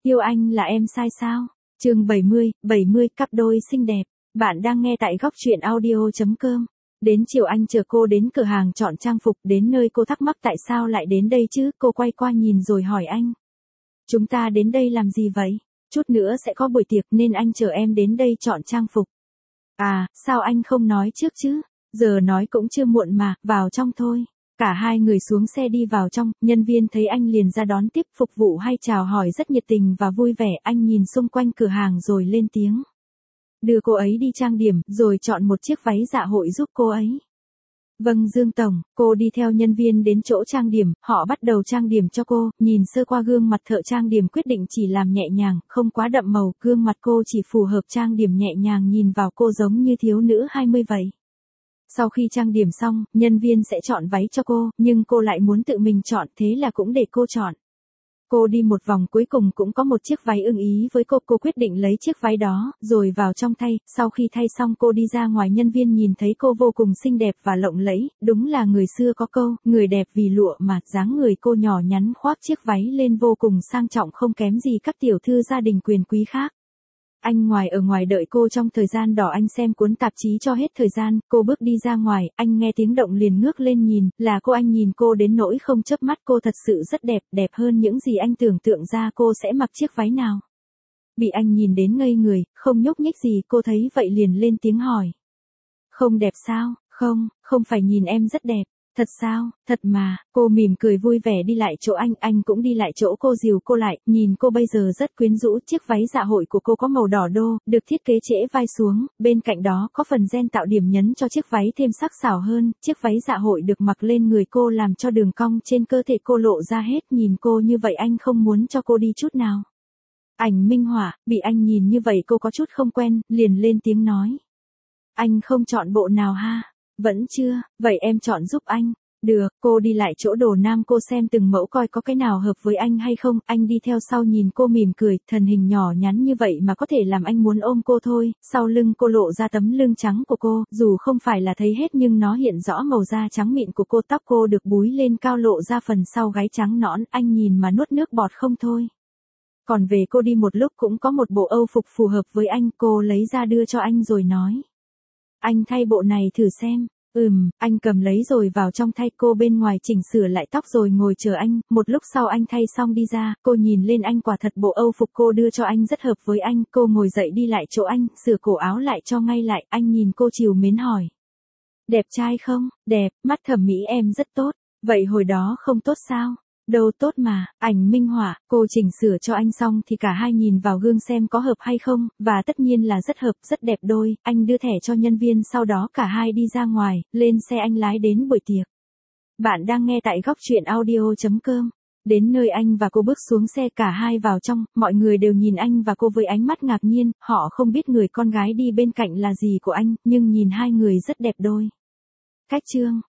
Yêu anh là em sai sao? Chương 70, cặp đôi xinh đẹp. Bạn đang nghe tại góc truyện audio.com. Đến chiều anh chờ cô đến cửa hàng chọn trang phục, đến nơi cô thắc mắc tại sao lại đến đây chứ, cô quay qua nhìn rồi hỏi anh. Chúng ta đến đây làm gì vậy? Chút nữa sẽ có buổi tiệc nên anh chờ em đến đây chọn trang phục. À, sao anh không nói trước chứ? Giờ nói cũng chưa muộn mà, vào trong thôi. Cả hai người xuống xe đi vào trong, nhân viên thấy anh liền ra đón tiếp, phục vụ hay chào hỏi rất nhiệt tình và vui vẻ. Anh nhìn xung quanh cửa hàng rồi lên tiếng. Đưa cô ấy đi trang điểm, rồi chọn một chiếc váy dạ hội giúp cô ấy. Vâng Dương Tổng, cô đi theo nhân viên đến chỗ trang điểm, họ bắt đầu trang điểm cho cô, nhìn sơ qua gương mặt thợ trang điểm quyết định chỉ làm nhẹ nhàng, không quá đậm màu, gương mặt cô chỉ phù hợp trang điểm nhẹ nhàng, nhìn vào cô giống như thiếu nữ 20 vậy. Sau khi trang điểm xong, nhân viên sẽ chọn váy cho cô, nhưng cô lại muốn tự mình chọn, thế là cũng để cô chọn. Cô đi một vòng cuối cùng cũng có một chiếc váy ưng ý với cô quyết định lấy chiếc váy đó, rồi vào trong thay, sau khi thay xong cô đi ra ngoài, nhân viên nhìn thấy cô vô cùng xinh đẹp và lộng lẫy, đúng là người xưa có câu, người đẹp vì lụa mà, dáng người cô nhỏ nhắn khoác chiếc váy lên vô cùng sang trọng không kém gì các tiểu thư gia đình quyền quý khác. Anh ở ngoài đợi cô trong thời gian đỏ, anh xem cuốn tạp chí cho hết thời gian, cô bước đi ra ngoài, anh nghe tiếng động liền ngước lên nhìn, là cô. Anh nhìn cô đến nỗi không chớp mắt, cô thật sự rất đẹp, đẹp hơn những gì anh tưởng tượng ra cô sẽ mặc chiếc váy nào. Bị anh nhìn đến ngây người, không nhúc nhích gì, cô thấy vậy liền lên tiếng hỏi. Không đẹp sao? Không phải nhìn em rất đẹp. Thật sao? Thật mà, cô mỉm cười vui vẻ đi lại chỗ anh cũng đi lại chỗ cô, dìu cô lại, nhìn cô bây giờ rất quyến rũ, chiếc váy dạ hội của cô có màu đỏ đô, được thiết kế trễ vai xuống, bên cạnh đó có phần ren tạo điểm nhấn cho chiếc váy thêm sắc sảo hơn, chiếc váy dạ hội được mặc lên người cô làm cho đường cong trên cơ thể cô lộ ra hết, nhìn cô như vậy anh không muốn cho cô đi chút nào. Ảnh minh họa, bị anh nhìn như vậy cô có chút không quen, liền lên tiếng nói. Anh không chọn bộ nào ha? Vẫn chưa, vậy em chọn giúp anh. Được, cô đi lại chỗ đồ nam, cô xem từng mẫu coi có cái nào hợp với anh hay không, anh đi theo sau nhìn cô mỉm cười, thân hình nhỏ nhắn như vậy mà có thể làm anh muốn ôm cô thôi, sau lưng cô lộ ra tấm lưng trắng của cô, dù không phải là thấy hết nhưng nó hiện rõ màu da trắng mịn của cô, tóc cô được búi lên cao lộ ra phần sau gáy trắng nõn, anh nhìn mà nuốt nước bọt không thôi. Còn về cô đi một lúc cũng có một bộ âu phục phù hợp với anh, cô lấy ra đưa cho anh rồi nói. Anh thay bộ này thử xem. Anh cầm lấy rồi vào trong thay, cô bên ngoài chỉnh sửa lại tóc rồi ngồi chờ anh, một lúc sau anh thay xong đi ra, cô nhìn lên anh, quả thật bộ âu phục cô đưa cho anh rất hợp với anh, cô ngồi dậy đi lại chỗ anh, sửa cổ áo lại cho ngay lại, anh nhìn cô trìu mến hỏi. Đẹp trai không? Đẹp, mắt thẩm mỹ em rất tốt, vậy hồi đó không tốt sao? Đâu tốt mà, ảnh minh họa, cô chỉnh sửa cho anh xong thì cả hai nhìn vào gương xem có hợp hay không, và tất nhiên là rất hợp, rất đẹp đôi, anh đưa thẻ cho nhân viên, sau đó cả hai đi ra ngoài, lên xe anh lái đến buổi tiệc. Bạn đang nghe tại góc truyện audio.com. Đến nơi anh và cô bước xuống xe, cả hai vào trong, mọi người đều nhìn anh và cô với ánh mắt ngạc nhiên, họ không biết người con gái đi bên cạnh là gì của anh, nhưng nhìn hai người rất đẹp đôi. Cách chương